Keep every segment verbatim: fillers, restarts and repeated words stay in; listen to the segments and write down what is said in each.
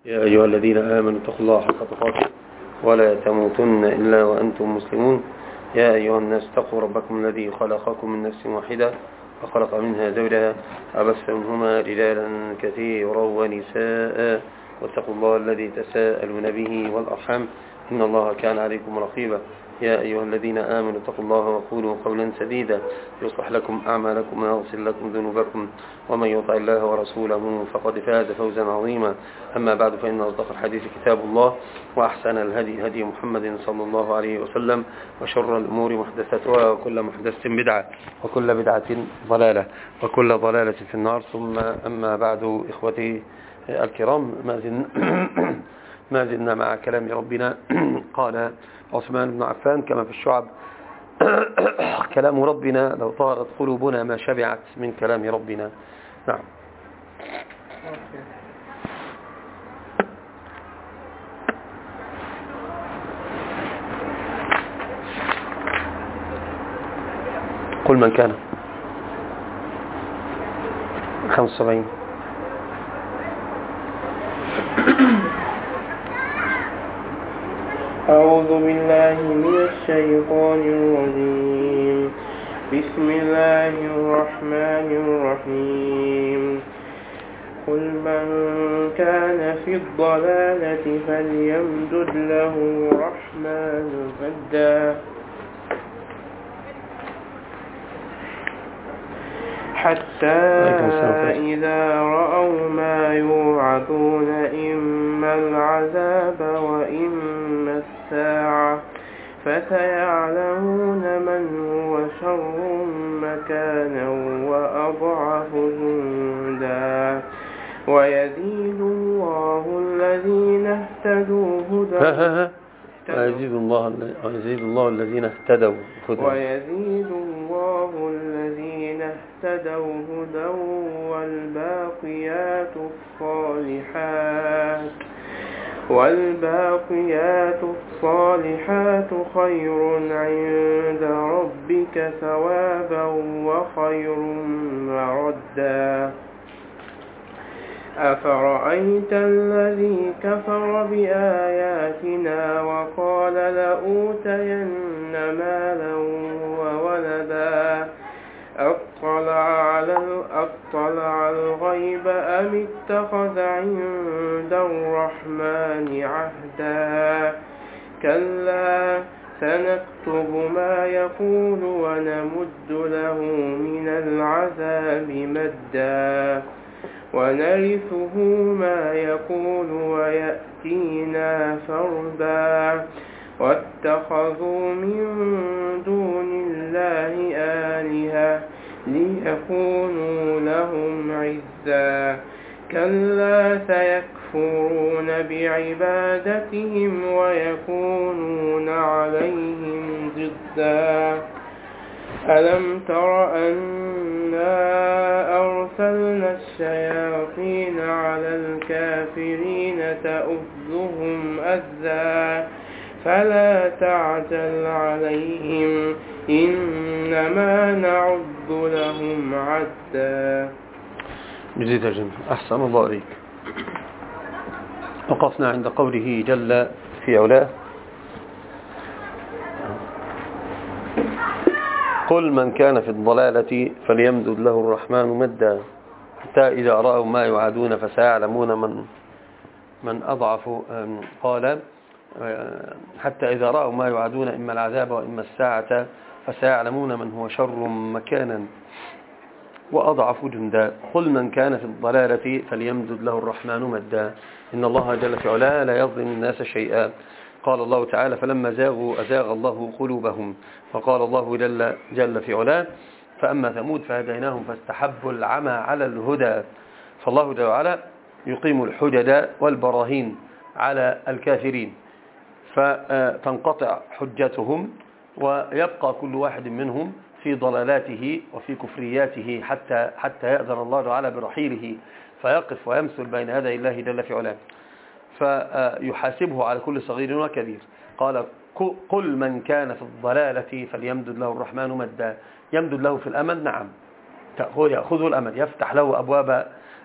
يا أيها الذين آمنوا اتقوا الله حق تقاته ولا تموتن إلا وأنتم مسلمون. يا أيها الناس اتقوا ربكم الذي خلقكم من نفس واحدة وخلق منها زوجها وبث منهما رجالا كثيرا ونساء واتقوا الله الذي تساءلون به والأرحام إن الله كان عليكم رقيبا. يا أيها الذين آمنوا اتقوا الله وقولوا قولا سديدا يصلح لكم أعمالكم ويغفر لكم ذنوبكم ومن يطع الله ورسوله فقد فاز فوزا عظيما. أما بعد فإن أصدق الحديث كتاب الله وأحسن الهدي هدي محمد صلى الله عليه وسلم وشر الأمور محدثاتها وكل محدثة بدعة وكل بدعة ضلالة وكل ضلالة في النار. ثم أما بعد إخوتي الكرام ما زلنا ما زلنا مع كلام ربنا. قال عثمان بن عفان كما في الشعب كلام ربنا لو طارت قلوبنا ما شبعت من كلام ربنا. نعم. قل من كان خمسة وسبعين. أعوذ بالله من الشيطان الرجيم. بسم الله الرحمن الرحيم. قل من كان في الضلالة فليمدد له الرحمن مدا حتى إذا رأوا ما يوعدون إما العذاب وإما الساعة فسيعلمون من هو شر مكانا وأضعف جندا ويزيد الله الذين اهتدوا هدى ويزيد الله ويزيد الله الذين اهتدوا هدى ويزيد الله الذين اهتدوا هدى والباقيات الصالحات والباقيات الصالحات خير عند ربك ثوابا وخير مردا. أفرأيت الذي كفر بآياتنا وقال لأوتين مالا وولدا أطلع على أطلع الغيب أم اتخذ عند الرحمن عهدا كلا سنكتب ما يقول ونمد له من العذاب مدا ونرثه ما يقول ويأتينا فردا واتخذوا من دون الله آلهة ليكونوا لهم عزا كلا سيكفرون بعبادتهم ويكونون عليهم ضدا. ألم تر أنا أرسلنا الشياطين على الكافرين تؤذهم أذى فلا تعجل عليهم إنما نعد لهم عدا. جزيت جميل. أحسن الله عليك. وقفنا عند قوله جل في علاه قل من كان في الضلالة فليمدد له الرحمن مدا حتى إذا رأوا ما يوعدون فسيعلمون من من أضعف. قال حتى إذا رأوا ما يوعدون إما العذاب وإما الساعة فسيعلمون من هو شر مكانا وأضعف جندا. قل من كان في الضلالة فليمدد له الرحمن مدا إن الله جل في علاه لا يظلم الناس شيئا. قال الله تعالى فلما زاغوا أزاغ الله قلوبهم. فقال الله جل, جل في علاه فأما ثمود فهديناهم فاستحبوا العمى على الهدى. فالله جل وعلا يقيم الحجج والبراهين على الكافرين فتنقطع حجتهم ويبقى كل واحد منهم في ضلالاته وفي كفرياته حتى حتى يأذن الله تعالى برحيله فيقف ويمثل بين يدي الله جل في علاه فيحاسبه على كل صغير وكبير. قال قل من كان في الضلالة فليمدد له الرحمن مدا. يمدد له في الأمد، نعم، يأخذه الأمد، يفتح له أبواب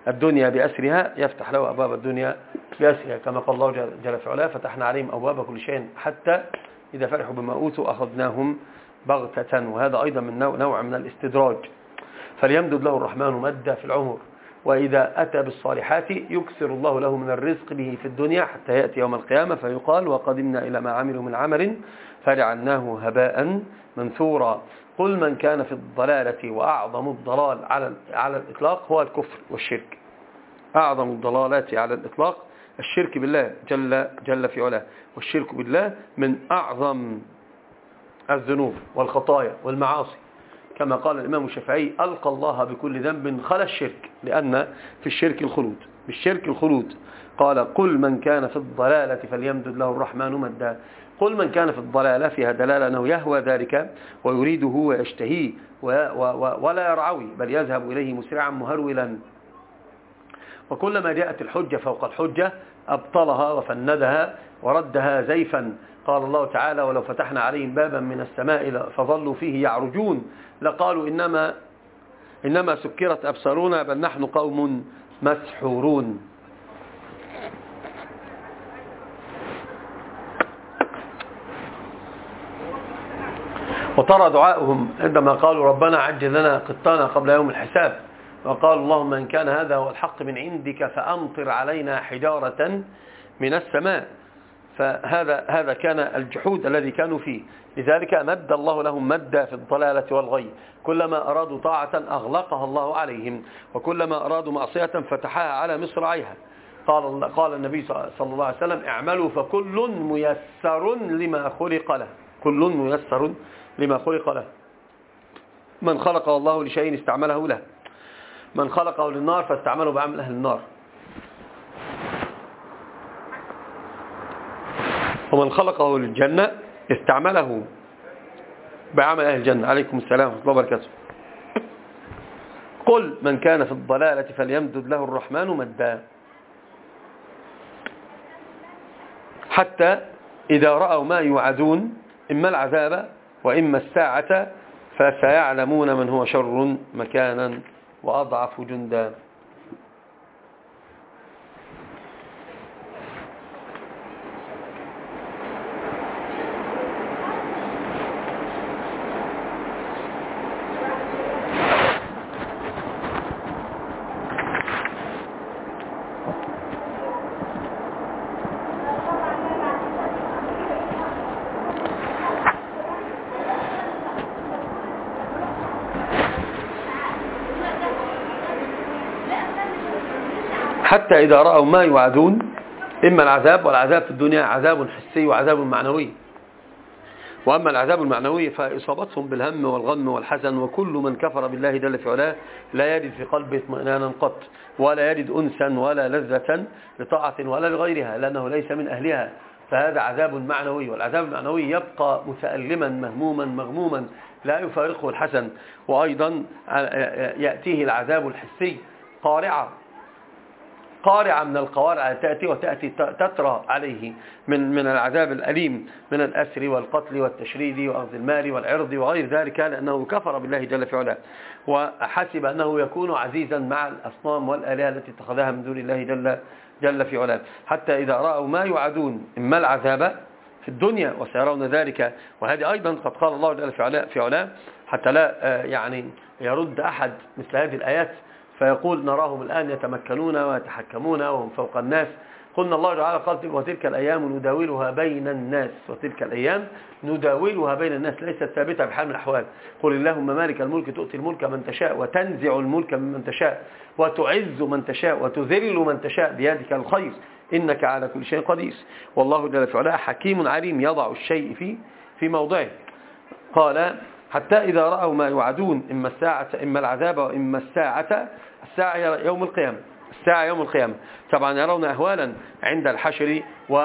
الدنيا بأسرها يفتح له أبواب الدنيا بأسرها، كما قال الله جل في علاه فتحنا عليهم أبواب كل شيء حتى إذا فرحوا بما أوتوا أخذناهم بغتة. وهذا أيضا من نوع من الاستدراج. فليمدد له الرحمن مدا في العمر، وإذا أتى بالصالحات يكثر الله له من الرزق به في الدنيا حتى يأتي يوم القيامة فيقال وقدمنا إلى ما عملوا من عمل فجعلناه هباء منثورا. قل من كان في الضلالة، وأعظم الضلال على على الإطلاق هو الكفر والشرك. أعظم الضلالات على الإطلاق الشرك بالله جل, جل في علاه، والشرك بالله من أعظم الذنوب والخطايا والمعاصي، كما قال الإمام الشافعي ألقى الله بكل ذنب خلا الشرك، لأن في الشرك الخلود، بالشرك الخلود. قال قل من كان في الضلالة فليمدد له الرحمن مدا. قل من كان في الضلالة فيها دلالة أنه يهوى ذلك ويريده ويشتهيه ولا يرعوي، بل يذهب إليه مسرعا مهرولا. وكلما جاءت الحجة فوق الحجة أبطلها وفندها وردها زيفا. قال الله تعالى ولو فتحنا عليهم بابا من السماء فظلوا فيه يعرجون لقالوا إنما, إنما سكرت أبصارنا بل نحن قوم مسحورون. وترى دعاؤهم عندما قالوا ربنا عجل لنا قطانا قبل يوم الحساب، وقال اللهم إن كان هذا هو الحق من عندك فأمطر علينا حجارة من السماء. فهذا هذا كان الجحود الذي كانوا فيه. لذلك مد الله لهم مدا في الضلالة والغي. كلما أرادوا طاعة أغلقها الله عليهم، وكلما أرادوا معصية فتحها على مصراعيها. قال قال النبي صلى الله عليه وسلم اعملوا فكل ميسر لما خلق له، كل ميسر لما خلق له. من خلقه الله لشيء استعمله له، من خلقه للنار فاستعمله بعمل أهل النار، ومن خلقه للجنة استعمله بعمل أهل الجنة. عليكم السلام ورحمة الله وبركاته. قل من كان في الضلالة فليمدد له الرحمن مدا حتى إذا رأوا ما يوعدون إما العذاب وإما الساعة فسيعلمون من هو شر مكانا وأضعف جندا. حتى إذا رأوا ما يوعدون إما العذاب، والعذاب في الدنيا عذاب حسي وعذاب معنوي، وأما العذاب المعنوي فإصابتهم بالهم والغم والحزن. وكل من كفر بالله جل في علاه لا يجد في قلبه اطمئنانا قط، ولا يجد أنسا ولا لذة لطاعة ولا لغيرها، لأنه ليس من أهلها. فهذا عذاب معنوي، والعذاب المعنوي يبقى متألما مهموما مغموما لا يفارقه الحزن. وأيضا يأتيه العذاب الحسي قارعة قارعة من القوارع تأتي وتأتي تترى عليه من من العذاب الأليم من الأسر والقتل والتشريد وأخذ المال والعرض وغير ذلك، لأنه كفر بالله جل في علاه وحسب أنه يكون عزيزا مع الأصنام والآلهة التي اتخذها من دون الله جل جل في علاه. حتى إذا رأوا ما يوعدون إما العذاب في الدنيا وسيرون ذلك. وهذه أيضا قد قال الله جل في علاه حتى لا يعني يرد أحد مثل هذه الآيات فيقول نراهم الآن يتمكنون ويتحكمون وهم فوق الناس. قلنا الله تعالى قال وتلك الأيام نداولها بين الناس، وتلك الأيام نداولها بين الناس ليست ثابتة بحال من الأحوال. قل اللهم مالك الملك تؤتي الملك من تشاء وتنزع الملك ممن تشاء وتعز من تشاء وتذل من تشاء بيدك الخير إنك على كل شيء قدير والله جل في علاه حكيم عليم يضع الشيء في في موضعه. قال حتى إذا رأوا ما يوعدون إما الساعة إما العذاب وإما الساعة. الساعة يوم القيامة، الساعة يوم القيامة. طبعا يرون أهوالا عند الحشر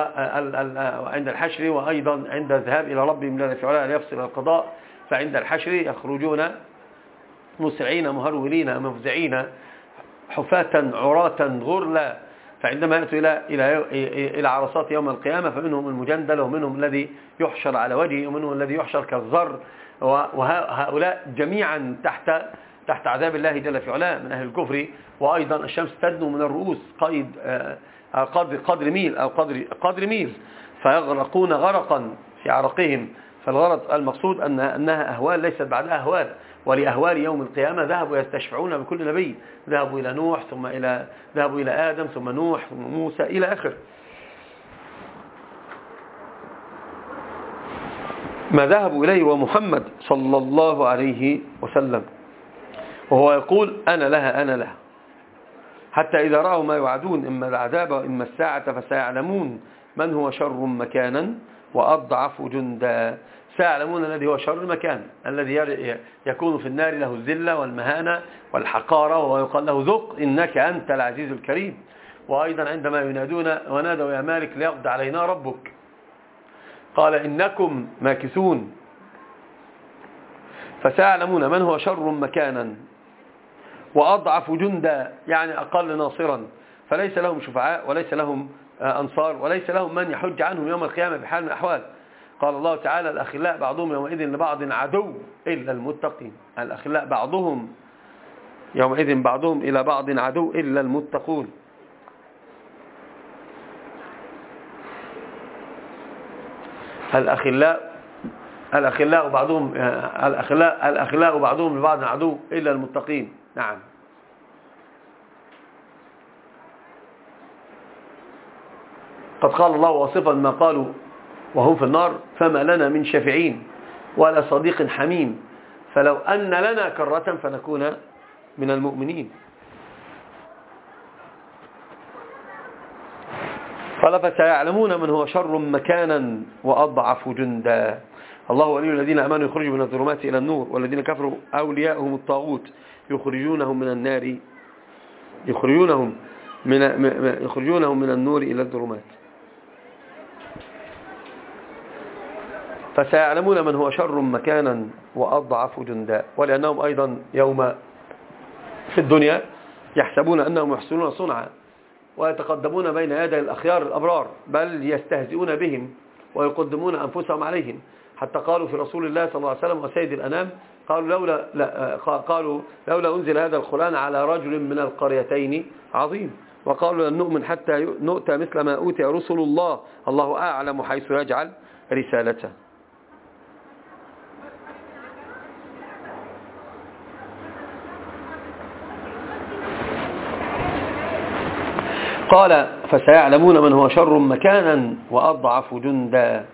وعند الحشر وأيضا عند الذهاب إلى ربهم جل في علاه ليفصل القضاء. فعند الحشر يخرجون مسرعين مهرولين مفزعين حفاة عراة غرلا. فعندما يأتوا إلى إلى إلى عرصات يوم القيامة فمنهم المجندل ومنهم الذي يحشر على وجهه ومنهم الذي يحشر كالذر، وهؤلاء جميعا تحت تحت عذاب الله جل في علاه من أهل الكفر. وأيضا الشمس تدنو من الرؤوس قيد قدر قدر ميل أو قدر قدر ميل فيغرقون غرقا في عرقهم. فالغرض المقصود أن أنها أهوال ليست بعدها أهوال. ولأهوال يوم القيامة ذهبوا يستشفعون بكل نبي، ذهبوا إلى نوح ثم إلى ذهبوا إلى آدم ثم نوح ثم موسى إلى آخر ما ذهبوا إليه ومحمد صلى الله عليه وسلم، وهو يقول أنا لها أنا لها، حتى إذا رأوا ما يوعدون إما العذاب وإما الساعة فسيعلمون من هو شر مكانا وأضعف جندا. سيعلمون الذي هو شر المكان، الذي يكون في النار له الذلة والمهانة والحقارة، وهو يقال له ذق إنك أنت العزيز الكريم. وأيضا عندما ينادون ونادوا يا مالك ليقضي علينا ربك قال إنكم ماكثون. فسيعلمون من هو شر مكانا وأضعف جندا، يعني أقل ناصرا، فليس لهم شفعاء وليس لهم أنصار وليس لهم من يحج عنهم يوم القيامة بحال من الأحوال. قال الله تعالى الأخلاء بعضهم يومئذ لبعض عدو إلا المتقين. الأخلاء بعضهم يومئذ بعضهم إلى بعض عدو إلا المتقون. الأخلاء الأخلاء بعضهم الأخلاء الأخلاء بعضهم لبعض عدو إلا المتقين. نعم. قد قال الله واصفا ما قالوا وهم في النار فما لنا من شافعين ولا صديق حميم فلو أن لنا كرة فنكون من المؤمنين. قال فسيعلمون من هو شر مكانا وأضعف جندا. الله ولي الذين آمنوا يخرجوا من الظلمات إلى النور والذين كفروا أولياءهم الطاغوت يخرجونهم من النار يخرجونهم من يخرجونهم من النور إلى الظلمات. فسيعلمون من هو شر مكانا وأضعف جندا. ولأنهم أيضا يوم في الدنيا يحسبون أنهم يحسنون صنعا ويتقدمون بين يدي الأخيار الأبرار بل يستهزئون بهم ويقدمون أنفسهم عليهم، حتى قالوا في رسول الله صلى الله عليه وسلم وسيد الأنام قالوا لولا, لا قالوا لولا أنزل هذا القرآن على رجل من القريتين عظيم، وقالوا لن نؤمن حتى نؤتى مثل ما أوتي رسل الله الله أعلم حيث يجعل رسالته. قال فسيعلمون من هو شر مكانا وأضعف جندا.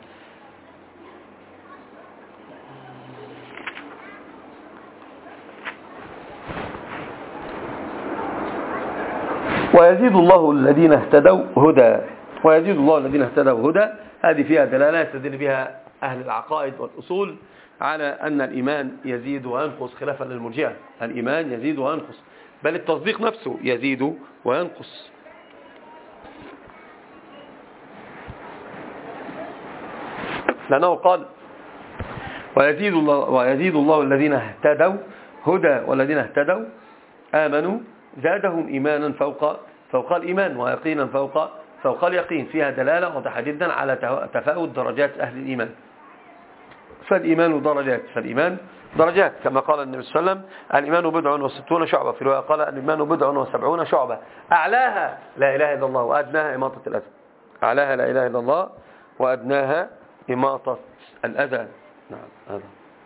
ويزيد الله الذين اهتدوا هدى. ويزيد الله الذين اهتدوا هدى. هذه فيها دلالات يستدل بها أهل العقائد والأصول على أن الإيمان يزيد وينقص خلافا للمرجئة. الإيمان يزيد وينقص، بل التصديق نفسه يزيد وينقص. لأنه قال ويزيد الله, ويزيد الله الذين اهتدوا هدى والذين اهتدوا آمنوا زادهم إيمانا فوق فوق الإيمان ويقينا فوق فوق اليقين. فيها دلالة واضحة جدا على تفاوت درجات أهل الإيمان. فالإيمان درجات فالإيمان درجات كما قال النبي صلى الله عليه وسلم الإيمان بضع وستون شعبة، في رواية قال الإيمان بضع وسبعون شعبة أعلاها لا إله إلا الله وأدناها إماطة الأذى. أعلاها لا إله إلا الله وأدناها إماطة الأذى. نعم هذا.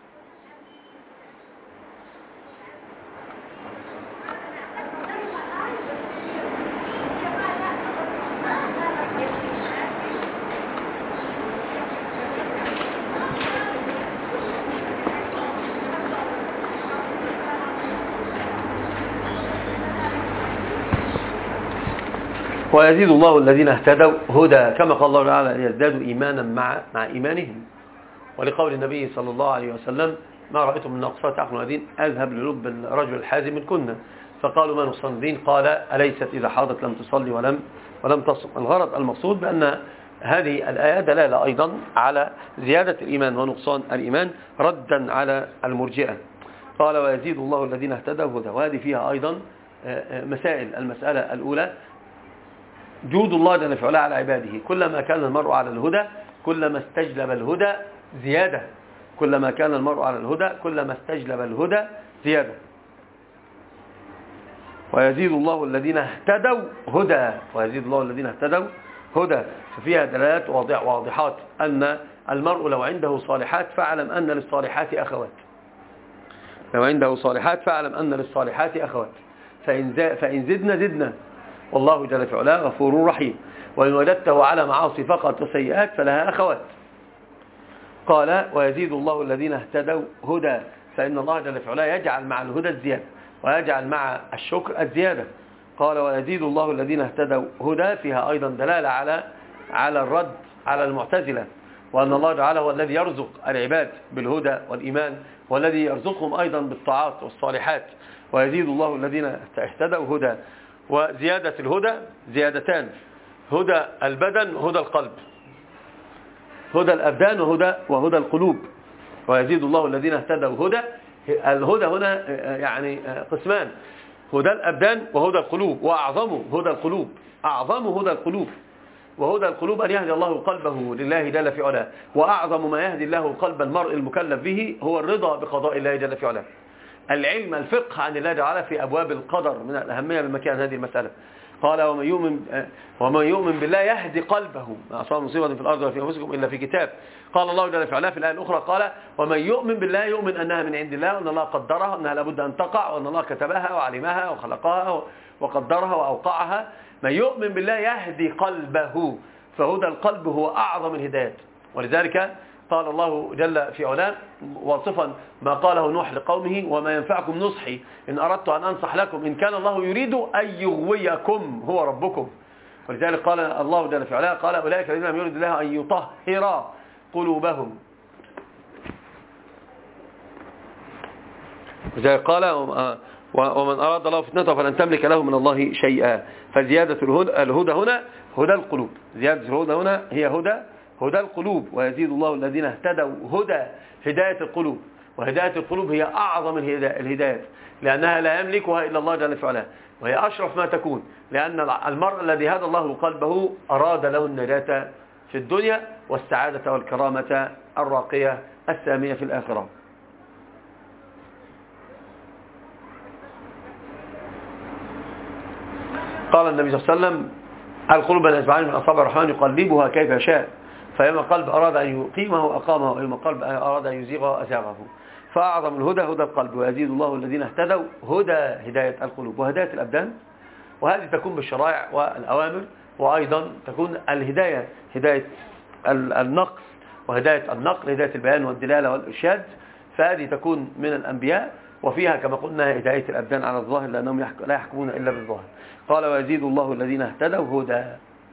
ويزيد الله الذين اهتدوا هدى كما قال الله تعالى ليزدادوا إيمانا مع مع إيمانهم، ولقول النبي صلى الله عليه وسلم ما رأيتم من ناقصات عقل ودين أذهب للب الرجل الحازم من كنا. فقالوا ما نقصان الدين؟ قال أليست إذا حاضت لم تصلي ولم ولم تصم. الغرض المقصود بأن هذه الآية دلالة أيضا على زيادة الإيمان ونقصان الإيمان ردا على المرجئة. قال ويزيد الله الذين اهتدوا هدى. وهذه فيها أيضا مسائل. المسألة الأولى جود الله جل في علاه على عباده. كلما كان المرء على الهدى كلما استجلب الهدى زيادة. كلما كان المرء على الهدى كلما استجلب الهدى زيادة. ويزيد الله الذين اهتدوا هدى ويزيد الله الذين اهتدوا هدى. ففيها دلالات واضحات أن المرء لو عنده صالحات فاعلم أن للصالحات أخوات لو عنده صالحات فاعلم أن للصالحات أخوات فإن, فإن زدنا زدنا والله جل في علاه غفور رحيم. وإن وجدته على معاصي فقط وسيئات فلها أخوات. قال ويزيد الله الذين اهتدوا هدى فإن الله جل في علاه يجعل مع الهدى الزيادة ويجعل مع الشكر الزيادة. قال ويزيد الله الذين اهتدوا هدى فيها أيضا دلالة على على الرد على المعتزلة وأن الله تعالى هو الذي يرزق العباد بالهدى والإيمان والذي يرزقهم أيضا بالطاعات والصالحات. ويزيد الله الذين اهتدوا هدى. وزيادة الهدى زيادتان هدى البدن وهدى القلب هدى الأبدان وهدى وهدى القلوب. ويزيد الله الذين اهتدوا هدى الهدى هنا يعني قسمان هدى الأبدان وهدى القلوب وأعظمه هدى القلوب أعظمه هدى القلوب وهدى القلوب أن يهدي الله قلبه لله جل في علاه. وأعظم ما يهدي الله قلب المرء المكلف به هو الرضا بقضاء الله جل في علاه. العلم الفقه عن الله تعالى في أبواب القدر من الأهمية من مكان هذه المسألة. قال ومن يؤمن ومن يؤمن بالله يهدي قلبه ما أصاب مصيبة في الأرض وفي أنفسكم إلا في كتاب. قال الله جل في علاه في الآية الأخرى قال ومن يؤمن بالله يؤمن أنها من عند الله وأن الله قدرها وأنها لابد أن تقع وأن الله كتبها وعلمها وخلقها وقدرها وأوقعها. من يؤمن بالله يهدي قلبه فهدى القلب هو أعظم الهدايات. ولذلك قال الله جل في علاه واصفا ما قاله نوح لقومه وما ينفعكم نصحي إن أردت أن أنصح لكم إن كان الله يريد أن يغويكم هو ربكم. ولذلك قال الله جل في علاه قال أولئك الذين لم يرد الله أن يطهر قلوبهم. لذلك قال ومن أراد الله فتنته فلن تملك له من الله شيئا. فزيادة الهدى, الهدى هنا هدى القلوب زيادة الهدى هنا هي هدى هدى القلوب. ويزيد الله الذين اهتدوا هدى هداية القلوب. وهداية القلوب هي أعظم الهدايات لأنها لا يملكها إلا الله جل في علاه وهي أشرف ما تكون لأن المرء الذي هدى الله قلبه أراد له النجاة في الدنيا والسعادة والكرامة الراقية السامية في الآخرة. قال النبي صلى الله عليه وسلم القلوب بين اصبعين من اصابع الرحمن يقلبها كيف يشاء فإما قلب أراد أن يقيمه أقامه وإما قلب أراد أن يزيغه أزاغه. فأعظم الهدى هدى القلب. ويزيد الله الذين اهتدوا هدى هداية القلوب وهداية الأبدان. وهذه تكون بالشرائع والأوامر وأيضا تكون الهداية هداية النقص وهداية النقل هداية البيان والدلالة والإرشاد. فهذه تكون من الأنبياء وفيها كما قلنا هداية الأبدان على الظاهر لأنهم لا يحكمون إلا بالظاهر. قال ويزيد الله الذين اهتدوا هدى.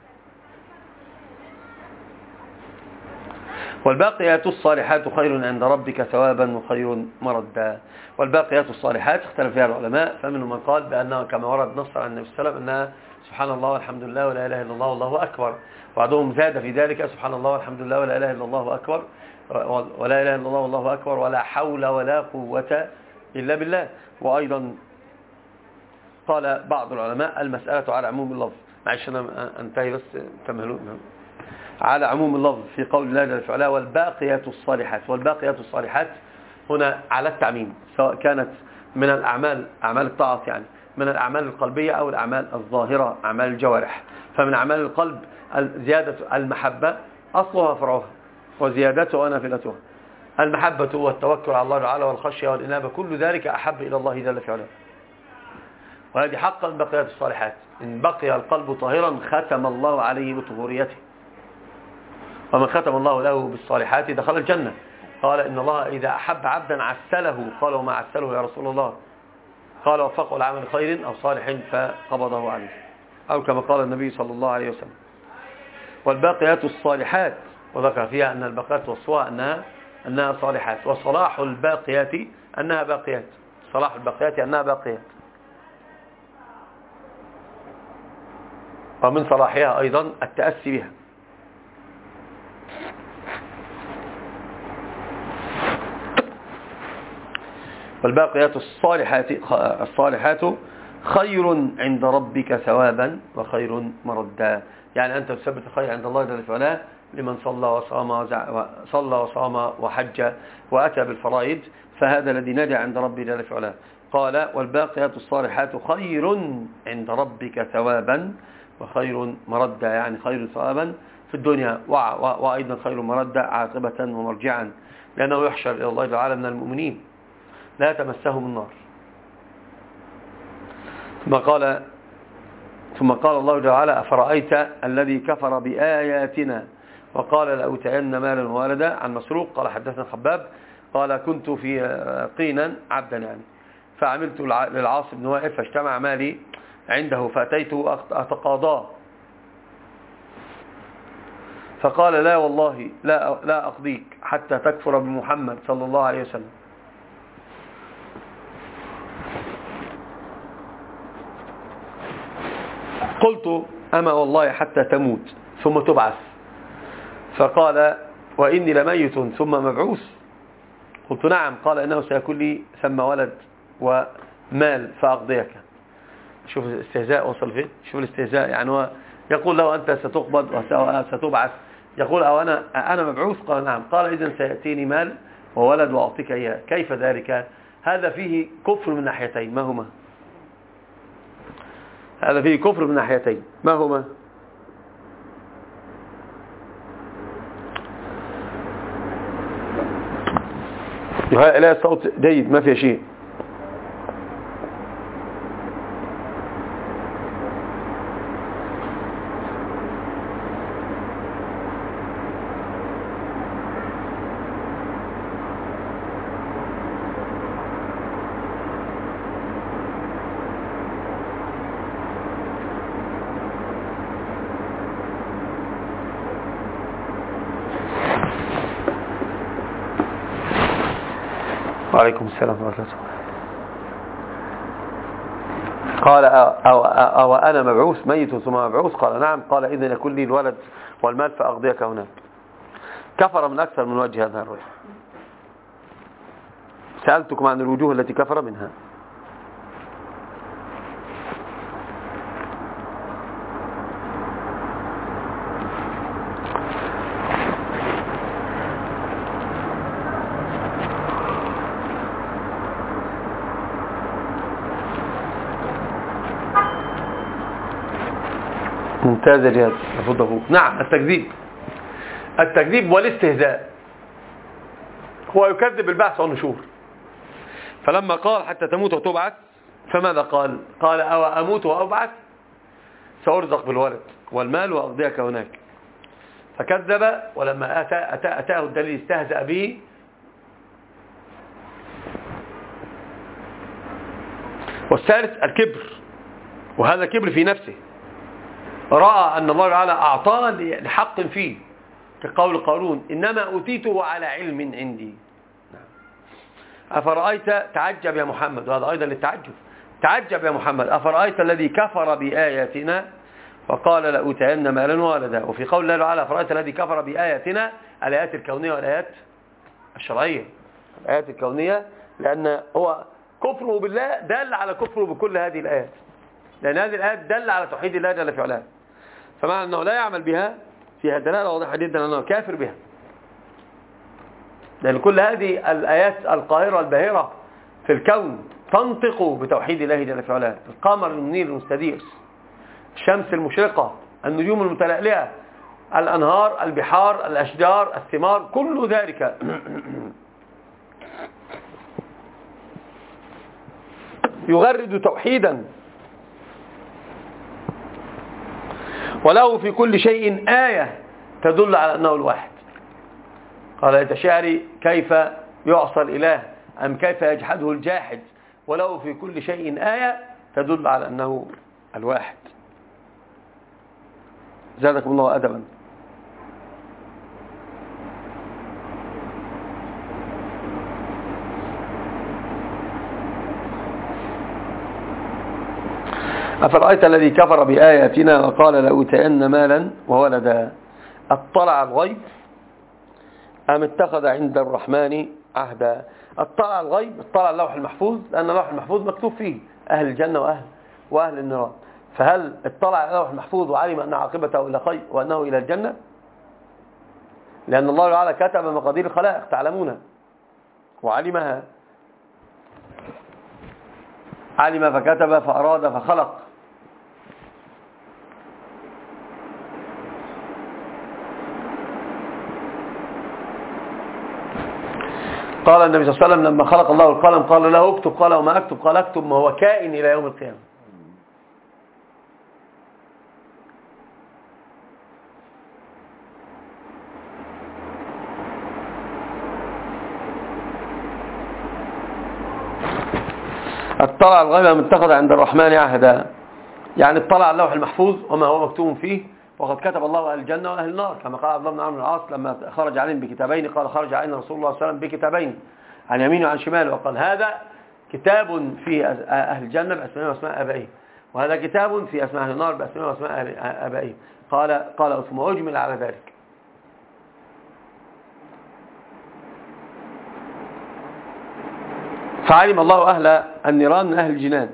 والباقيات الصالحات خير عند ربك ثوابا وخير مردا. والباقيات الصالحات اختلف فيها العلماء فمنهم من قال بأنها كما ورد نص عن النبي صلى الله عليه وسلم أنها سبحان الله والحمد لله ولا إله إلا الله والله أكبر. بعضهم زاد في ذلك سبحان الله والحمد لله ولا إله إلا الله أكبر ولا إله إلا الله والله أكبر ولا حول ولا قوة إلا بالله. وأيضا قال بعض العلماء المسألة على عموم اللفظ. معلش أنا أنتهي بس تمهلون على عموم اللفظ في قول الله جل وعلا والباقيات الصالحات. والباقيات الصالحات هنا على التعميم سواء كانت من الأعمال أعمال الطاعات يعني من الأعمال القلبية أو الأعمال الظاهرة أعمال الجوارح. فمن أعمال القلب زيادة المحبة أصلها فرعها وزيادتها ونافلتها. المحبة والتوكل على الله تعالى والخشية والإنابة كل ذلك أحب إلى الله جل وعلا. وهذه حقا بقيات الصالحات. إن بقي القلب طاهرا ختم الله عليه بطهوريته ومن ختم الله له بالصالحات دخل الجنة. قال إن الله إذا أحب عبدا عسله. قال وما عسله يا رسول الله؟ قال وفقه العمل خير أو صالح فقبضه عليه أو كما قال النبي صلى الله عليه وسلم. والباقيات الصالحات وذكر فيها أن الباقيات وصفها أنها أنها صالحات. وصلاح الباقيات أنها باقيات. صلاح الباقيات أنها باقيات. ومن صلاحها أيضا التأسي بها. والباقيات الصالحات الصالحات خير عند ربك ثوابا وخير مردا. يعني أنت تثبت الخير عند الله جل وعلا لمن صلى وصام صلى وصام وحج وأتى بالفرائض فهذا الذي نجا عند ربه جل وعلا. قال والباقيات الصالحات خير عند ربك ثوابا وخير مردا، يعني خير ثوابا في الدنيا وأيضا خير مردا عاقبة ومرجعا، لأنه يحشر إلى الله تعالى من المؤمنين لا تمسهم النار. ثم قال ثم قال الله تعالى أفرأيت الذي كفر بآياتنا وقال لأوتين مالا وولدا. عن مسروق قال حدثنا خباب قال كنت في قينا عبدا يعني فعملت للعاص بن وائل فاجتمع مالي عنده فأتيته أتقاضاه فقال لا والله لا, لا أقضيك حتى تكفر بمحمد صلى الله عليه وسلم. قلت أما والله حتى تموت ثم تبعث. فقال وإني لميت ثم مبعوث. قلت نعم. قال إنه سيكون لي ثم ولد ومال فأقضيك. شوف الاستهزاء وصل فين. شوف الاستهزاء، يعني هو يقول له أنت ستقبض وستبعث، يقول أو أنا أنا مبعوث. قال نعم. قال إذن سيأتيني مال وولد وأعطيك إياه. كيف ذلك؟ هذا فيه كفر من ناحيتين. ما هما؟ هذا فيه كفر من ناحيتين. ما هما؟ لا الصوت جيد ما في شيء. وعليكم السلام ورحمة الله. قال أو, أو أنا مبعوث ميت ثم مبعوث؟ قال نعم. قال إذن يكون لي الولد والمال فأقضيك هناك. كفر من أكثر من وجه هذا الرجل. سألتكم عن الوجوه التي كفر منها. ممتاز يا جهاز. نعم التكذيب التكذيب والاستهزاء. هو يكذب بالبعث والنشور. فلما قال حتى تموت وتبعث فماذا قال؟ قال أو أموت وأبعث سأرزق بالولد والمال وأقضيك هناك. فكذب ولما أتى أتى أتاه الدليل استهزأ به. والثالث الكبر، وهذا كبر في نفسه. رأى أن الله تعالى أعطاه لحق فيه كقول قارون إنما أوتيته على علم عندي. أفرأيت تعجب يا محمد، وهذا أيضا للتعجب. تعجب يا محمد أفرأيت الذي كفر بآياتنا وقال لأوتين مالا وولدا. وفي قول الله تعالى أفرأيت الذي كفر بآياتنا الآيات الكونية والآيات الشرعية. الآيات الكونية لأن هو كفره بالله دل على كفره بكل هذه الآيات، لأن هذه الآيات دل على توحيد الله جل في علاه. فمعنى أنه لا يعمل بها فيها دلالة واضحة جدا أنه كافر بها، لأن كل هذه الآيات القاهرة الباهرة في الكون تنطق بتوحيد الله جل في علاه. القمر المنير المستدير، الشمس المشرقة، النجوم المتلألئة، الأنهار، البحار، الأشجار، الثمار، كل ذلك يغرد توحيدا. وله في كل شيء آية تدل على أنه الواحد. قال يتشعري كيف يعصى الإله أم كيف يجحده الجاحد، وله في كل شيء آية تدل على أنه الواحد. زادكم الله أدبا. أفرأيت الذي كفر بآياتنا وقال لأوتين مالا وولدا اطلع الغيب أم اتخذ عند الرحمن عهدا. اطلع الغيب، اطلع اللوح المحفوظ، لأن اللوح المحفوظ مكتوب فيه أهل الجنة وأهل وأهل النيران. فهل اطلع اللوح المحفوظ وعلم أن عاقبته إلى خير وأنه إلى الجنة؟ لأن الله تعالى كتب مقادير الخلائق تعلمونها وعلمها. علم فكتب فأراد فخلق. قال النبي صلى الله عليه وسلم لما خلق الله القلم قال له اكتب، قال وما اكتب؟ قال اكتب ما هو كائن إلى يوم القيامة. اطلع الغيب من اتخذ عند الرحمن عهدا، يعني اطلع على اللوح المحفوظ وما هو مكتوب فيه، وقد كتب الله أهل الجنة وأهل النار، كما قال عبد الله بن عمرو بن العاص لما خرج عليهم بكتابين قال خرج علينا رسول الله صلى الله عليه وسلم بكتابين عن يمينه وعن شماله، وقال هذا كتاب في أهل الجنة بأسماء وأسماء آبائهم، وهذا كتاب في أسماء أهل النار بأسماء وأسماء آبائهم. قال قال ثم أجمل على ذلك. فعلم الله أهل النيران من أهل الجنان،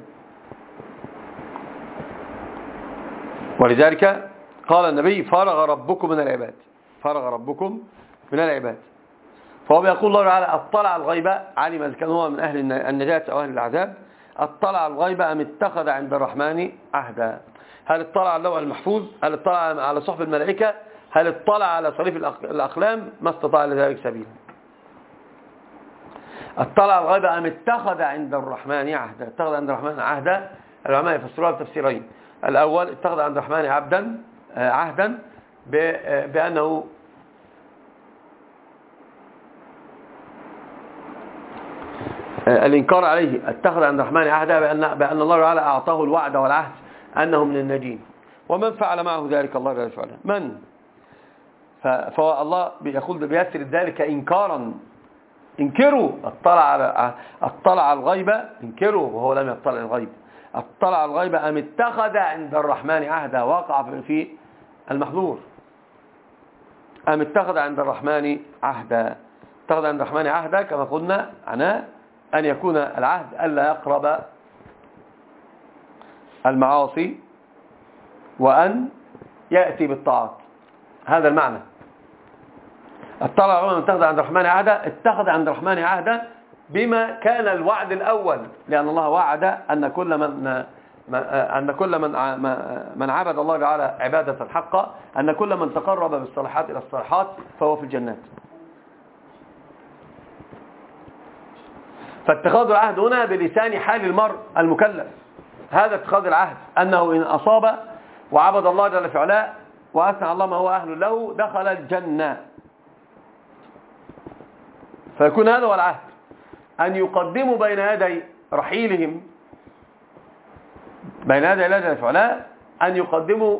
ولذلك قال النبي فرغ ربكم من العباد، فرغ ربكم من العباد. فهو بيقول الله تعالى اطلع الغيب، علم إذا كان هو من أهل النجاة أو أهل العذاب، اطلع الغيب أم اتخذ عند الرحمن عهدا. هل اطلع على اللوح المحفوظ؟ هل اطلع على صحف الملائكة؟ هل اطلع على صريف الأقلام؟ ما استطاع لذلك سبيلا. اطلع الغيب أم اتخذ عند الرحمن عهدا. اتخذ عند الرحمن عهدا العلماء يفسروها بتفسيرين. الأول اتخذ عند الرحمن عبدا عهدا بأنه الإنكار عليه، اتخذ عند الرحمن عهدا بأن, بأن الله تعالى أعطاه الوعد والعهد أنه من الناجين. ومن فعل معه ذلك الله تعالى فعله من؟ فهو الله يقول بيسر ذلك إنكارا، انكروا. اطلع على اطلع الغيب، انكروا وهو لم يطلع الغيب. اطلع الغيب أم اتخذ عند الرحمن عهدا، وقع في المحظور. أم اتخذ عند الرحمن عهدا. اتخذ عند الرحمن عهدا كما قلنا معناه أن يكون العهد ألا يقرب المعاصي وأن يأتي بالطاعات، هذا المعنى. اطلع الغيب أم اتخذ عند الرحمن عهدا، اتخذ عند الرحمن عهدا بما كان الوعد الأول، لأن الله وعد أن كل من أن كل من من عبد الله تعالى عبادة حقة، أن كل من تقرب بالصالحات إلى الصالحات فهو في الجنات. فاتخاذ العهد هنا بلسان حال المرء المكلف، هذا اتخاذ العهد، أنه إن أصاب وعبد الله جل في علاه وأثنى الله ما هو أهل له دخل الجنة. فيكون هذا هو العهد، أن يقدموا بين يدي رحيلهم، بين يدي الله جل في علاه، أن يقدموا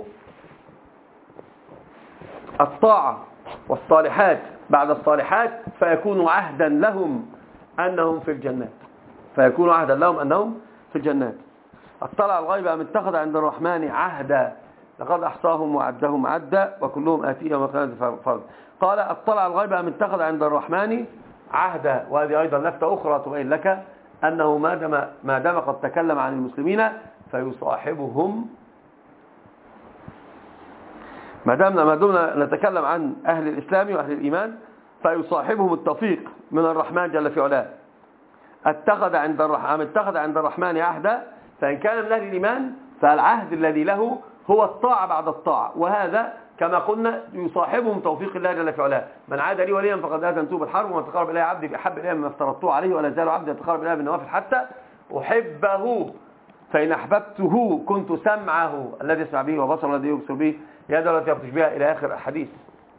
الطاعة والصالحات بعد الصالحات، فيكون عهدا لهم أنهم في الجنات، فيكون عهدا لهم أنهم في الجنات. اطلع الغيب أم اتخذ عند الرحمن عهدا، لقد أحصاهم وعدهم عدا وكلهم آتيه وكان فرد. قال اطلع الغيب أم اتخذ عند الرحمن عهدا، وهذه أيضا لفتة أخرى تبين لك أنه ما دام ما دام قد تكلم عن المسلمين فيصاحبهم، ما دامنا ما دمنا نتكلم عن أهل الإسلام وأهل الإيمان فيصاحبهم التوفيق من الرحمن جل في علاه. اتخذ عند الرحمن اتخذ عند الرحمن عهدا، فإن كان من أهل الإيمان فالعهد الذي له هو الطاعة بعد الطاعة، وهذا كما قلنا يصاحبهم توفيق الله جل في علاه. من عاد لي وليا فقد آذنته بالحرب، ومن تقرب إلي عبدي بأحب إلي مما افترضته عليه، ولا زال عبدي يتقرب إلي بالنوافل حتى أحبه، فإن أحببته كنت سمعه الذي يسمع به وبصره الذي يبصر به، يده التي يبطش بها، إلى آخر الحديث.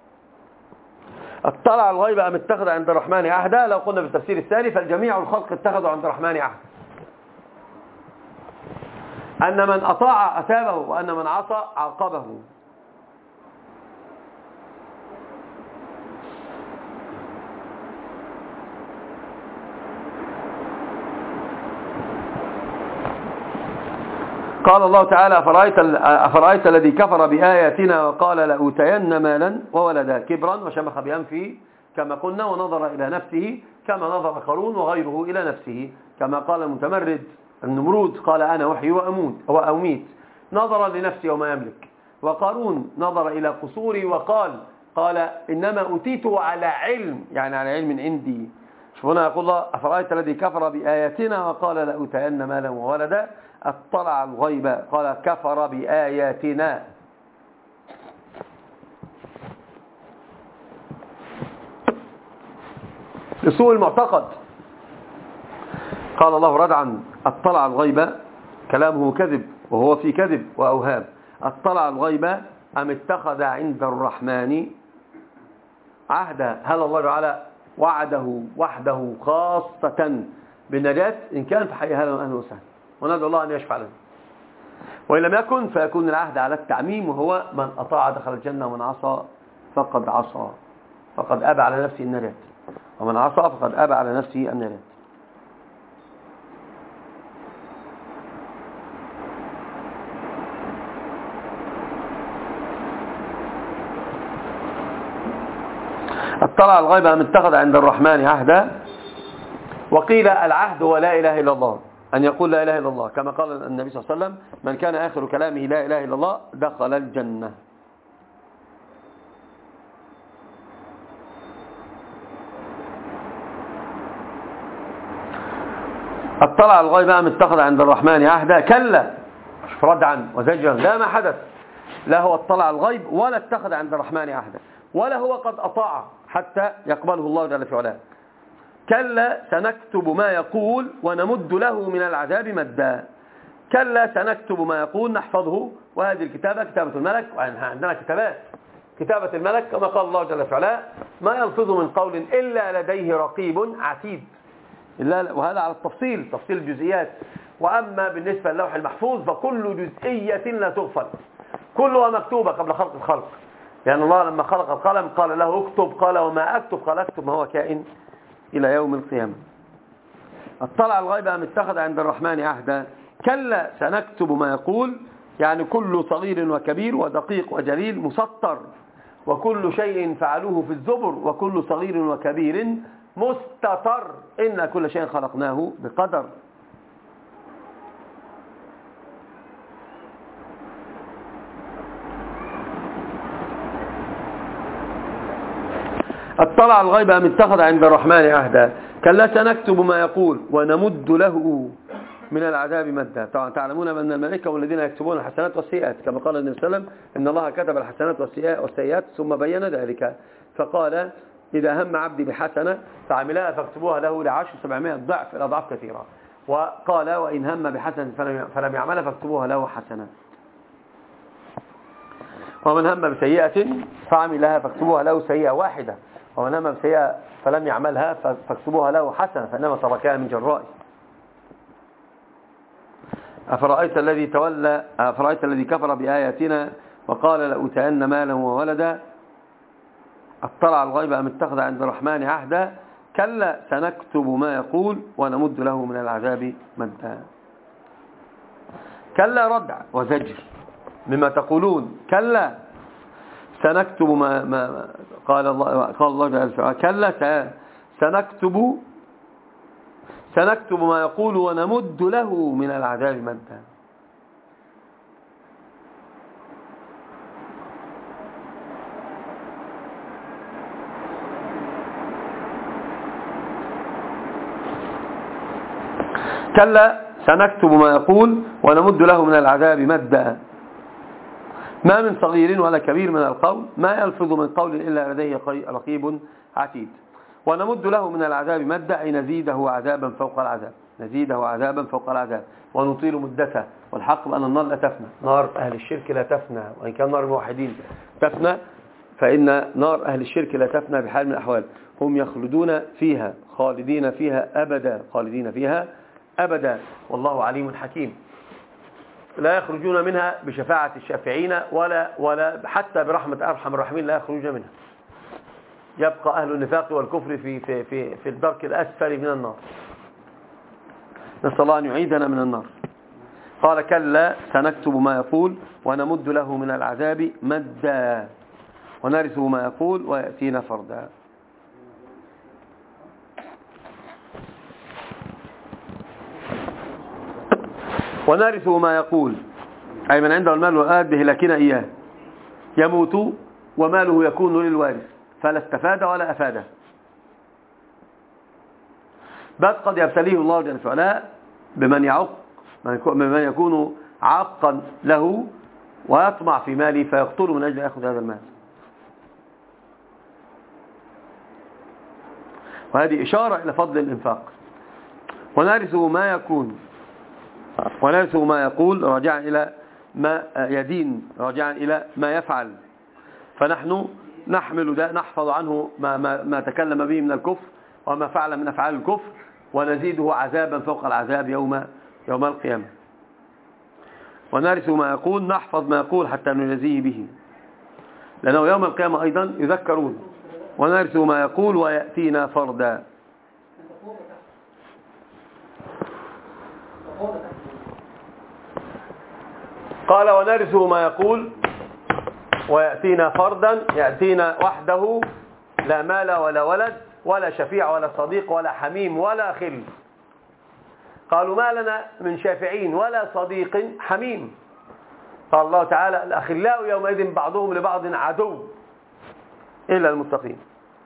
اطلع الغيب أم اتخذ عند الرحمن عهدا، لو قلنا بالتفسير الثاني فالجميع الخلق اتخذوا عند الرحمن عهدا، أن من أطاع أثابه وأن من عصى عاقبه. قال الله تعالى أفرأيت, أفرأيت الذي كفر بآياتنا وقال لأوتين مالا وولدا، كبرا وشمخ بأنفه كما قلنا، ونظر إلى نفسه كما نظر قارون وغيره إلى نفسه، كما قال المتمرد النمرود قال أنا أحيي وأموت وأميت، نظر لنفسه وما يملك. وقارون نظر إلى قصوري وقال قال إنما أوتيته على علم، يعني على علم عندي. شوف هنا يقول الله أفرأيت الذي كفر بآياتنا وقال لأوتين مالا وولدا اطلع الغيب قال كفر بآياتنا. لسوء المعتقد قال الله ردعا اطلع الغيب، كلامه كذب وهو في كذب وأوهام. اطلع الغيب أم اتخذ عند الرحمن عهدا. هل الله تعالى وعده وحده خاصة بالنجاة؟ إن كان فحي هذا وأهلا وسهلا، وندعو الله أن يشفع لنا. وإن لم يكن فيكون العهد على التعميم، وهو من أطاع دخل الجنة ومن عصى فقد عصى فقد أبى على نفسه النجاة، ومن عصى فقد أبى على نفسه النجاة. اطلع الغيب أم اتخذ عند الرحمن عهدا. وقيل العهد هو لا إله إلا الله، أن يقول لا إله إلا الله، كما قال النبي صلى الله عليه وسلم من كان آخر كلامه لا إله إلا الله دخل الجنة. اطلع الغيب أم اتخذ عند الرحمن عهدا. كلا، شوف ردعا وزجرا، لا ما حدث، لا هو اطلع الغيب ولا اتخذ عند الرحمن عهدا، ولا هو قد أطاع حتى يقبله الله جل في علاه. كلا سنكتب ما يقول ونمد له من العذاب مدا. كلا سنكتب ما يقول، نحفظه، وهذه الكتابة كتابة الملك، وعندنا كتابات كتابة الملك كما قال الله جل في علاه ما يلفظ من قول إلا لديه رقيب عتيد. وهذا على التفصيل، تفصيل الجزئيات. وأما بالنسبة للوح المحفوظ فكل جزئية لا تغفل، كلها مكتوبة قبل خلق الخلق، لأن الله لما خلق القلم قال له اكتب، قال وما أكتب، قال اكتب ما هو كائن إلى يوم القيامة. اطلع الغيب أم اتخذ عند الرحمن عهدا. كلا سنكتب ما يقول، يعني كل صغير وكبير ودقيق وجليل مسطر، وكل شيء فعلوه في الزبر، وكل صغير وكبير مستطر، إن كل شيء خلقناه بقدر. اطلع الغيب أم اتخذ عند الرحمن عهدا. كلا سنكتب ما يقول ونمد له من العذاب مدا. طبعا تعلمون أن الملائكة والذين يكتبون الحسنات والسيئات، كما قال النبي صلى الله عليه وسلم إن الله كتب الحسنات والسيئات ثم بين ذلك فقال إذا هم عبدي بحسنة فعملها فاكتبوها له لعشر سبعمائة ضعف إلى أضعاف كثيرة. وقال وإن هم بحسنة فلم يعملها فاكتبوها له حسنة. ومن هم بسيئة فعملها فاكتبوها له سيئة واحدة، ومن هم بسيئة فلم يعملها فاكتبوها له حسنة، فإنما تركها من جرائه. أفرأيت الذي تولى أفرأيت الذي كفر بآياتنا وقال لأوتين مالا وولدا. اطلع الغيب أم اتخذ عند الرحمن عهدا. كلا سنكتب ما يقول ونمد له من العذاب مدا. كلا ردع وزجر مما تقولون. كلا سنكتب ما, ما قال الله قال الله جل وعلا. كلا سنكتب سنكتب ما يقول ونمد له من العذاب مدا. كلا سنكتب ما يقول ونمد له من العذاب مدا. ما من صغير ولا كبير من القول ما يلفظ من قول إلا لديه رقيب عتيد. ونمد له من العذاب مدا، أي نزيده عذابا فوق العذاب، نزيده عذابا فوق العذاب ونطيل مدته. والحق بأن النار لا تفنى، نار أهل الشرك لا تفنى، وإن كان نار الموحدين تفنى فإن نار أهل الشرك لا تفنى بحال من الأحوال. هم يخلدون فيها خالدين فيها أبدا، خالدين فيها أبدا، والله عليم حكيم. لا يخرجون منها بشفاعة الشافعين ولا ولا حتى برحمة أرحم الراحمين لا يخرجون منها. يبقى أهل النفاق والكفر في في في في الدرك الأسفل من النار. نسأل الله أن يعيدنا من النار. قال كلا سنكتب ما يقول ونمد له من العذاب مدا ونرثه ما يقول ويأتينا فردا. ونرثه ما يقول، أي من عنده المال والآد بهلاكنا إياه، يموت وماله يكون للوارث فلا استفاد ولا أفاده. بل قد يبتليه الله جل وعلا بمن يعق بمن يكون عاقا له ويطمع في ماله فيقتله من أجل يأخذ هذا المال. وهذه إشارة إلى فضل الإنفاق. ونرثه ما يكون ونرثه ما يقول راجعا إلى ما يدين راجعا إلى ما يفعل. فنحن نحمل ده نحفظ عنه ما, ما, ما تكلم به من الكفر وما فعل من أفعال الكفر ونزيده عذابا فوق العذاب يوم يوم القيامة. ونرث ما يقول نحفظ ما يقول حتى نجزيه به لأنه يوم القيامة أيضا يذكرون. ونرث ما يقول ويأتينا فردا. قال ونرثه ما يقول ويأتينا فردا، يأتينا وحده لا مال ولا ولد ولا شفيع ولا صديق ولا حميم ولا خل. قالوا ما لنا من شافعين ولا صديق حميم. قال الله تعالى الأخلاء يومئذ بعضهم لبعض عدو إلا المتقين.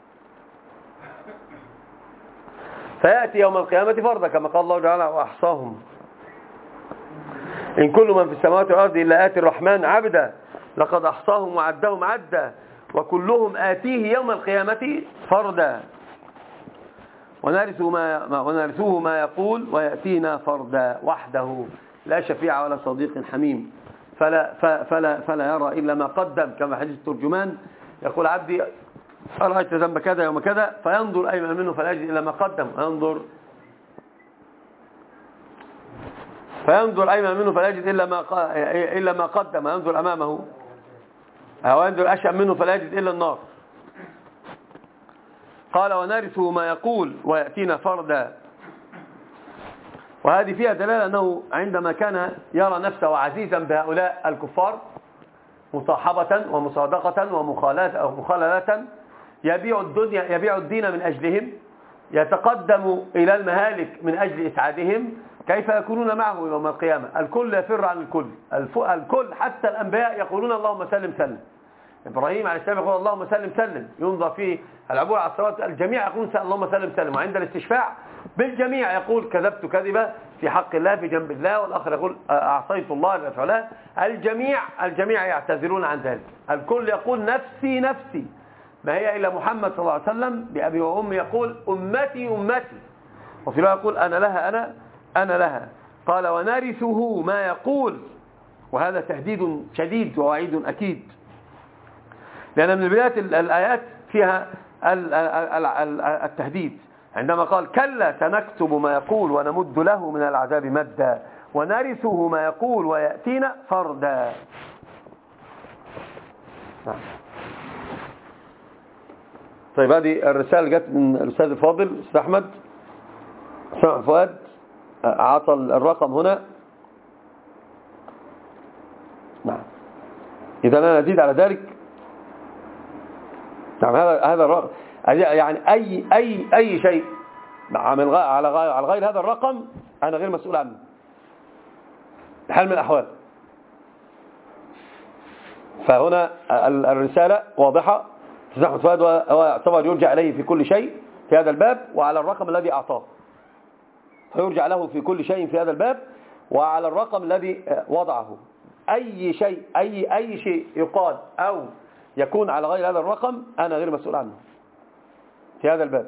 فيأتي يوم القيامة فردا كما قال الله تعالى وأحصاهم إن كل من في السماوات والأرض إلا آتي الرحمن عبدا لقد أحصاهم وعدهم عدا وكلهم آتيه يوم القيامة فردا. ونرثه ما, ونرثه ما يقول ويأتينا فردا وحده لا شفيع ولا صديق حميم فلا, فلا, فلا يرى إلا ما قدم كما حديث الترجمان يقول عبدي أرأيت ذنب كذا يوم كذا فينظر أيمن منه فلا يجد إلا ما قدم وينظر فينظر أيمن منه فلا يجد إلا ما إلا ما قدم وينظر أمامه أو ينظر أشأم منه فلا يجد إلا النار. قال ونرثه ما يقول ويأتينا فردا. وهذه فيها دلالة أنه عندما كان يرى نفسه عزيزا بهؤلاء الكفار مصاحبة ومصادقة ومخاللة يبيع الدنيا يبيع الدين من أجلهم يتقدم إلى المهالك من أجل إسعادهم كيف يكونون معه يوم القيامة؟ الكل يفر عن الكل الكل حتى الأنبياء يقولون اللهم سلم سلم. إبراهيم عليه السلام يقول اللهم سلم سلم ينظر في العبور على الصراط الجميع يقول اللهم سلم سلم وعند الاستشفاع بالجميع يقول كذبت كذبة في حق الله في جنب الله والآخر يقول أعصيت الله لأفعله. الجميع الجميع يعتذرون عن ذلك. الكل يقول نفسي نفسي ما هي إلا محمد صلى الله عليه وسلم بأبي وأمي يقول أمتي أمتي وفي رواية يقول أنا لها أنا أنا لها. قال ونرثه ما يقول وهذا تهديد شديد ووعيد أكيد لأن من بداية الآيات فيها التهديد عندما قال كلا سنكتب ما يقول ونمد له من العذاب مدا ونرثه ما يقول ويأتينا فردا. طيب هذه الرسالة جت من الأستاذ الفاضل الأستاذ أحمد فؤاد عطى الرقم هنا. نعم إذا أنا أزيد على ذلك نعم هذا هذا الرقم يعني أي أي أي شيء على على غير هذا الرقم أنا غير مسؤول عنه بحال من الأحوال. فهنا الرسالة واضحة. أستاذ أحمد فؤاد هو يعتبر يرجع إليه في كل شيء في هذا الباب وعلى الرقم الذي أعطاه فيرجع له في كل شيء في هذا الباب وعلى الرقم الذي وضعه. أي شيء أي أي شيء يقال أو يكون على غير هذا الرقم أنا غير مسؤول عنه في هذا الباب.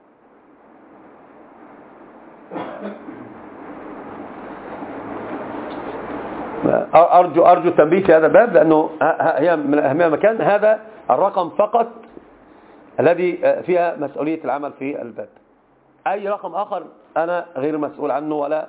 أرجو أرجو التنبيه في هذا الباب لأنه هي من أهم مكان هذا الرقم فقط الذي فيها مسؤولية العمل في الباب. أي رقم آخر أنا غير مسؤول عنه ولا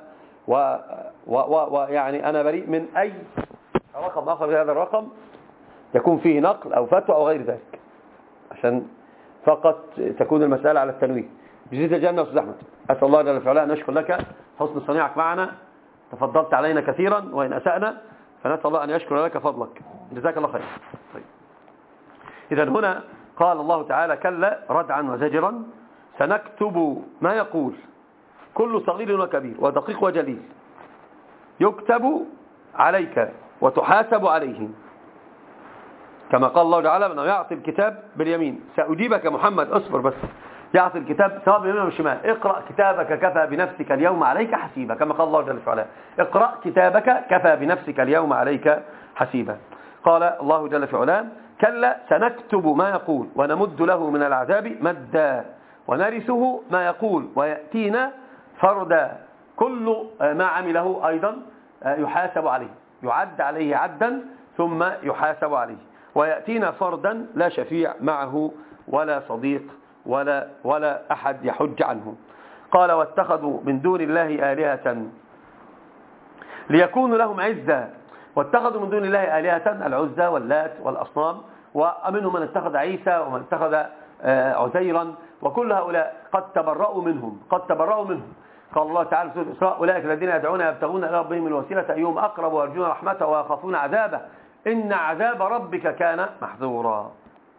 ويعني أنا بريء من أي رقم آخر في هذا الرقم يكون فيه نقل أو فتوى أو غير ذلك عشان فقط تكون المسألة على التنويه. جزيت الجنة أستاذ أحمد أسأل الله جل وعلا أن نشكر لك حسن صنيعك معنا تفضلت علينا كثيرا وإن أسأنا فنسأل الله أن يشكر لك فضلك جزاك الله خير. طيب إذا هنا قال الله تعالى كلا ردعا وزجرا سنكتب ما يقول كل صغير وكبير ودقيق وجليل يكتب عليك وتحاسب عليه. كما قال الله تعالى أنه يعطي الكتاب باليمين. سأجيبك محمد، أصبر بس. يعطي الكتاب سواء باليمين أو بالشمال. اقرأ كتابك كفى بنفسك اليوم عليك حسيبا، كما قال الله جل وعلا اقرأ كتابك كفى بنفسك اليوم عليك حسيبا. قال الله جل وعلا كلا سنكتب ما يقول ونمد له من العذاب مدا ونرثه ما يقول ويأتينا فردا. كل ما عمله أيضا يحاسب عليه، يعد عليه عدا ثم يحاسب عليه، ويأتينا فردا لا شفيع معه ولا صديق ولا ولا أحد يحج عنه. قال واتخذوا من دون الله آلهة ليكونوا لهم عزة. واتخذوا من دون الله آلهة، العزة واللات والأصنام، ومنهم من اتخذ عيسى ومن اتخذ عزيرا، وكل هؤلاء قد تبرأوا منهم قد تبرأوا منهم قال الله تعالى في سورة الإسراء أولئك الذين يدعون يبتغون إلى ربهم الوسيلة أيهم أقرب ويرجون رحمته ويخافون عذابه إن عذاب ربك كان محذورا.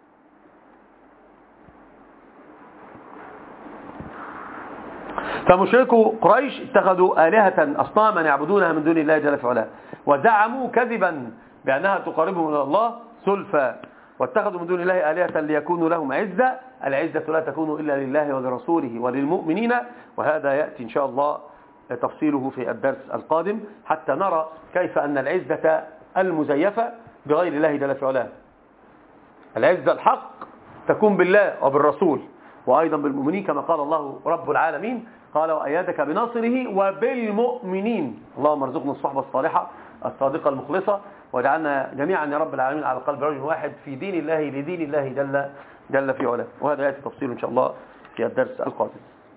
فمشركو قريش اتخذوا آلهة أصناما يعبدونها من دون الله جل وعلا، وزعموا كذبا بأنها تقربهم إلى الله زلفى. واتخذوا من دون الله آلهة ليكونوا لهم عزة. العزة لا تكون إلا لله ولرسوله وللمؤمنين، وهذا يأتي إن شاء الله تفصيله في الدرس القادم حتى نرى كيف أن العزة المزيفة بغير الله جل وعلا، العزة الحق تكون بالله وبالرسول وأيضا بالمؤمنين، كما قال الله رب العالمين قال وأيدك بناصره وبالمؤمنين. اللهم ارزقنا الصحبة الصالحة الصادقة المخلصة، وجعلنا جميعا يا رب العالمين على قلب رجل واحد في دين الله لدين الله جل جل في علاه. وهذا يأتي تفصيل إن شاء الله في الدرس القادم.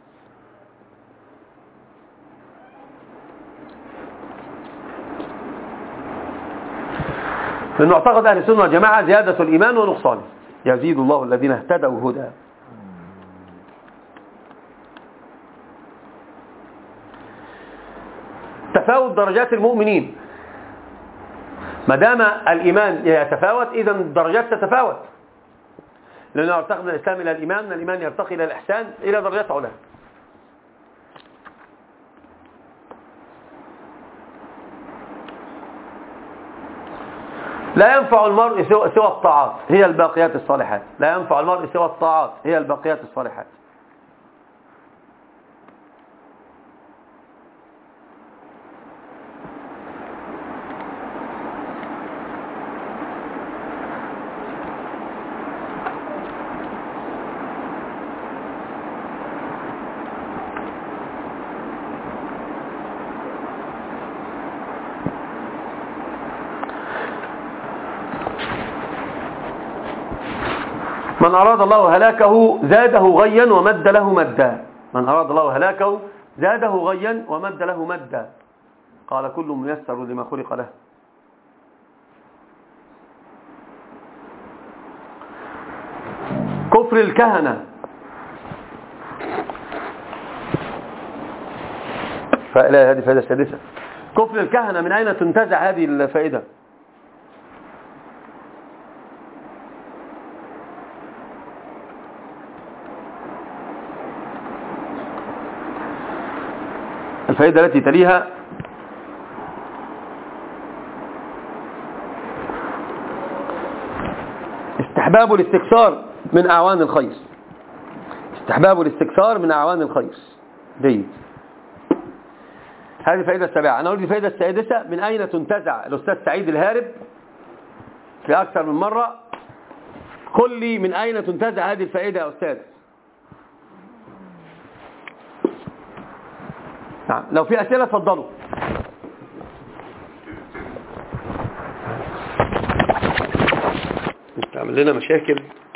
من معتقد أهل السنة والجماعة زيادة الإيمان ونقصانه، يزيد الله الذين اهتدوا هدى. تفاوت درجات المؤمنين، ما دام الإيمان يتفاوت إذا الدرجات تتفاوت، لأنه يرتقي من الإسلام إلى الإيمان، من الإيمان يرتقي إلى الإحسان إلى درجات علاه. لا ينفع المرء سوى الطاعات هي الباقيات الصالحات، لا ينفع المرء سوى الطاعات هي الباقيات الصالحات. من أراد الله هلاكه زاده غيا ومد له مدا. من أراد الله هلاكه زاده غيا ومد له مدا. قال كل ميسر لما خلق له. كفر الكهنة. فإلى هذه فائدة سادسة. كفر الكهنة، من أين تنتزع هذه الفائدة؟ الفائدة التي تليها استحباب الاستكثار من أعوان الخير. استحباب الاستكثار من أعوان الخير. جيد. هذه الفائدة السابعة. أنا أقول الفائدة السادسة، من أين تنتزع؟ الأستاذ سعيد الهارب في أكثر من مرة قل لي من أين تنتزع هذه الفائدة يا أستاذ؟ نعم. لو في أسئلة تفضلوا. نعمل لنا مشاكل.